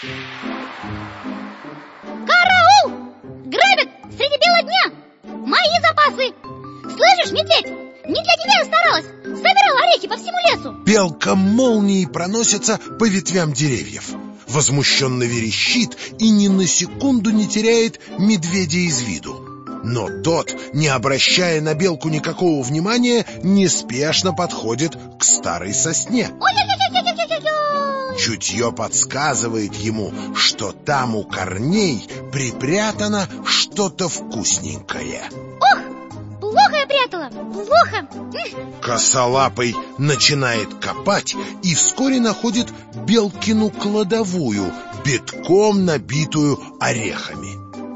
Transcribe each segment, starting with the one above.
Караул! Грабят среди бела дня! Мои запасы! Слышишь, медведь? Не для тебя я старалась! Собирала орехи по всему лесу! Белка молнией проносится по ветвям деревьев, возмущенно верещит и ни на секунду не теряет медведя из виду. Но тот, не обращая на белку никакого внимания, неспешно подходит к старой сосне. Ой-ой-ой-ой-ой-ой-ой! Чутье подсказывает ему, что там у корней припрятано что-то вкусненькое. Ох, плохо я прятала, плохо. Косолапый начинает копать и вскоре находит белкину кладовую, битком набитую орехами.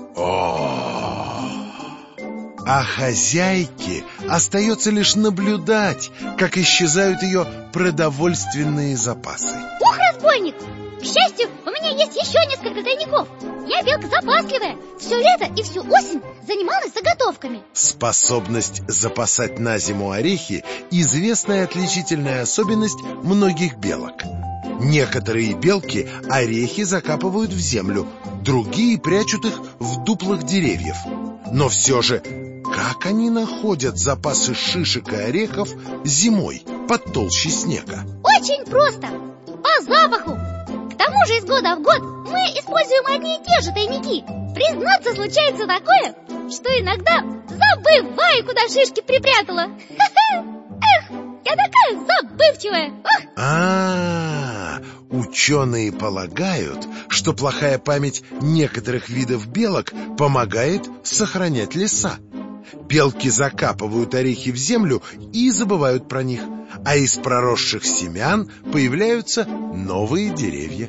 А хозяйке остается лишь наблюдать, как исчезают ее продовольственные запасы. Ух, разбойник! К счастью, у меня есть еще несколько тайников. Я белка запасливая. Все лето и всю осень занималась заготовками. Способность запасать на зиму орехи – известная отличительная особенность многих белок. Некоторые белки орехи закапывают в землю, другие прячут их в дуплах деревьев. Но все же, как они находят запасы шишек и орехов зимой под толщей снега? Очень просто. По запаху. К тому же из года в год мы используем одни и те же тайники. Признаться, случается такое, что иногда забываю, куда шишки припрятала. Эх, я такая забывчивая. Ученые полагают, что плохая память некоторых видов белок помогает сохранять леса. Белки закапывают орехи в землю и забывают про них, а из проросших семян появляются новые деревья.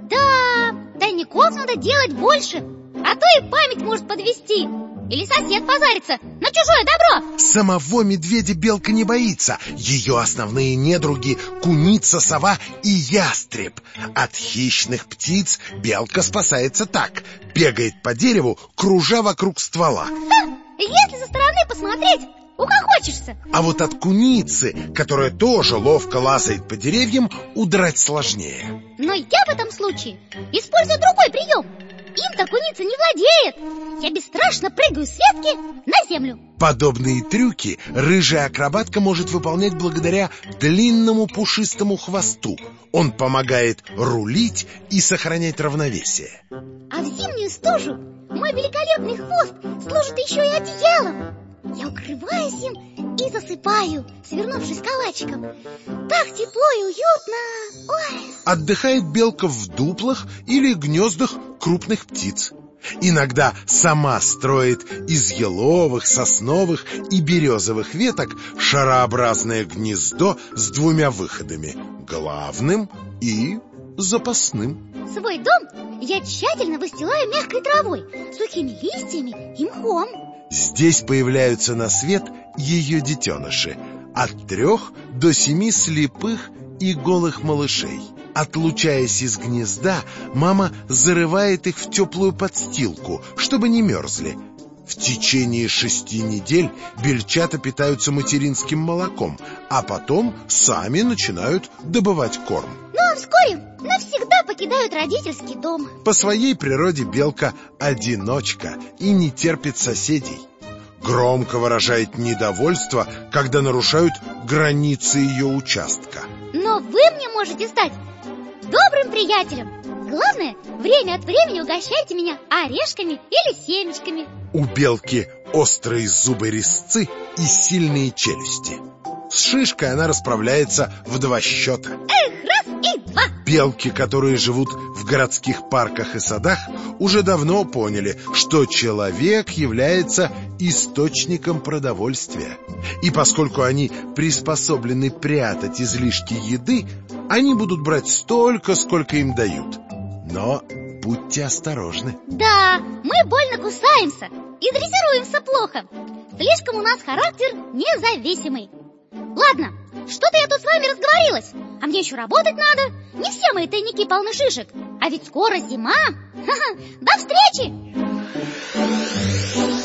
Да, тайников надо делать больше, а то и память может подвести. Или сосед позарится на чужое добро. Самого медведя белка не боится. Ее основные недруги — куница, сова и ястреб. От хищных птиц белка спасается так: бегает по дереву, кружа вокруг ствола. Если со стороны посмотреть, ухохочешься. А вот от куницы, которая тоже ловко лазает по деревьям, удрать сложнее. Но я в этом случае использую другой прием. Им-то куница не владеет. Я бесстрашно прыгаю с ветки на землю. Подобные трюки рыжая акробатка может выполнять благодаря длинному пушистому хвосту. Он помогает рулить и сохранять равновесие. А в зимнюю стужу мой великолепный хвост служит еще и одеялом. Я укрываюсь им и засыпаю, свернувшись калачиком. Так тепло и уютно. Ой. Отдыхает белка в дуплах или гнездах крупных птиц. Иногда сама строит из еловых, сосновых и березовых веток шарообразное гнездо с двумя выходами — главным и запасным. Свой дом я тщательно выстилаю мягкой травой, сухими листьями и мхом. Здесь появляются на свет ее детеныши — от 3 до 7 слепых и голых малышей. Отлучаясь из гнезда, мама зарывает их в теплую подстилку, чтобы не мерзли. В течение 6 недель бельчата питаются материнским молоком, а потом сами начинают добывать корм. Но вскоре навсегда покидают родительский дом. По своей природе белка одиночка и не терпит соседей. Громко выражает недовольство, когда нарушают границы ее участка. Но вы мне можете стать добрым приятелем. Главное, время от времени угощайте меня орешками или семечками. У белки острые зубы-резцы и сильные челюсти. С шишкой она расправляется в 2 счета. Эх, раз и 2. Белки, которые живут в городских парках и садах, уже давно поняли, что человек является источником продовольствия. И поскольку они приспособлены прятать излишки еды, они будут брать столько, сколько им дают. Но будьте осторожны. Да, мы больно кусаемся и дрессируемся плохо. Слишком у нас характер независимый. Ладно, что-то я тут с вами разговорилась. А мне еще работать надо. Не все мои тайники полны шишек. А ведь скоро зима. До встречи!